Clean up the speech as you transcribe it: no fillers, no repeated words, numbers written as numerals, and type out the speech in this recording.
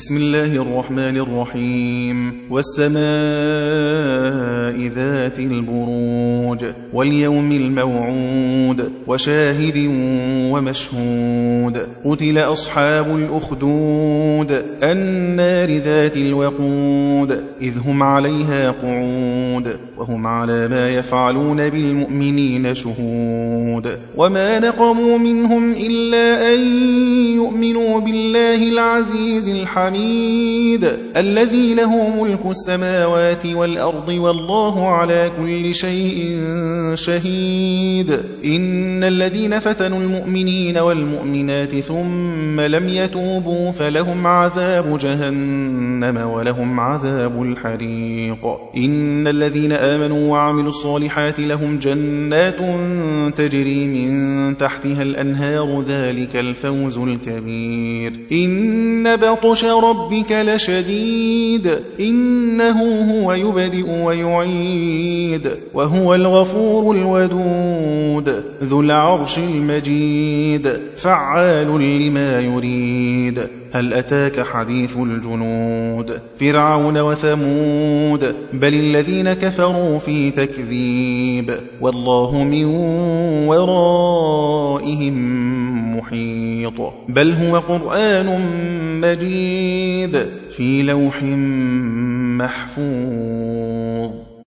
بسم الله الرحمن الرحيم والسماء ذات البروج واليوم الموعود وشاهد ومشهود قتل أصحاب الأخدود النار ذات الوقود إذ هم عليها قعود وهم على ما يفعلون بالمؤمنين شهود وما نقموا منهم إلا أن يؤمنوا بالله العزيز الحميد الذي له ملك السماوات والأرض والله على كل شيء شهيد إن الذين فتنوا المؤمنين والمؤمنات ثم لم يتوبوا فلهم عذاب جهنم ولهم عذاب الحريق إن الذين آمنوا وعملوا الصالحات لهم جنات تجري من تحتها الأنهار ذلك الفوز الكبير إن بطش ربك لشديد إنه هو يبدئ ويعيد وهو الغفور الودود ذو العرش المجيد فعال لما يريد هل أتاك حديث الجنود فرعون وثمود بل الذين كفروا في تكذيب والله من ورائهم محيط بل هو قرآن مجيد في لوح محفوظ.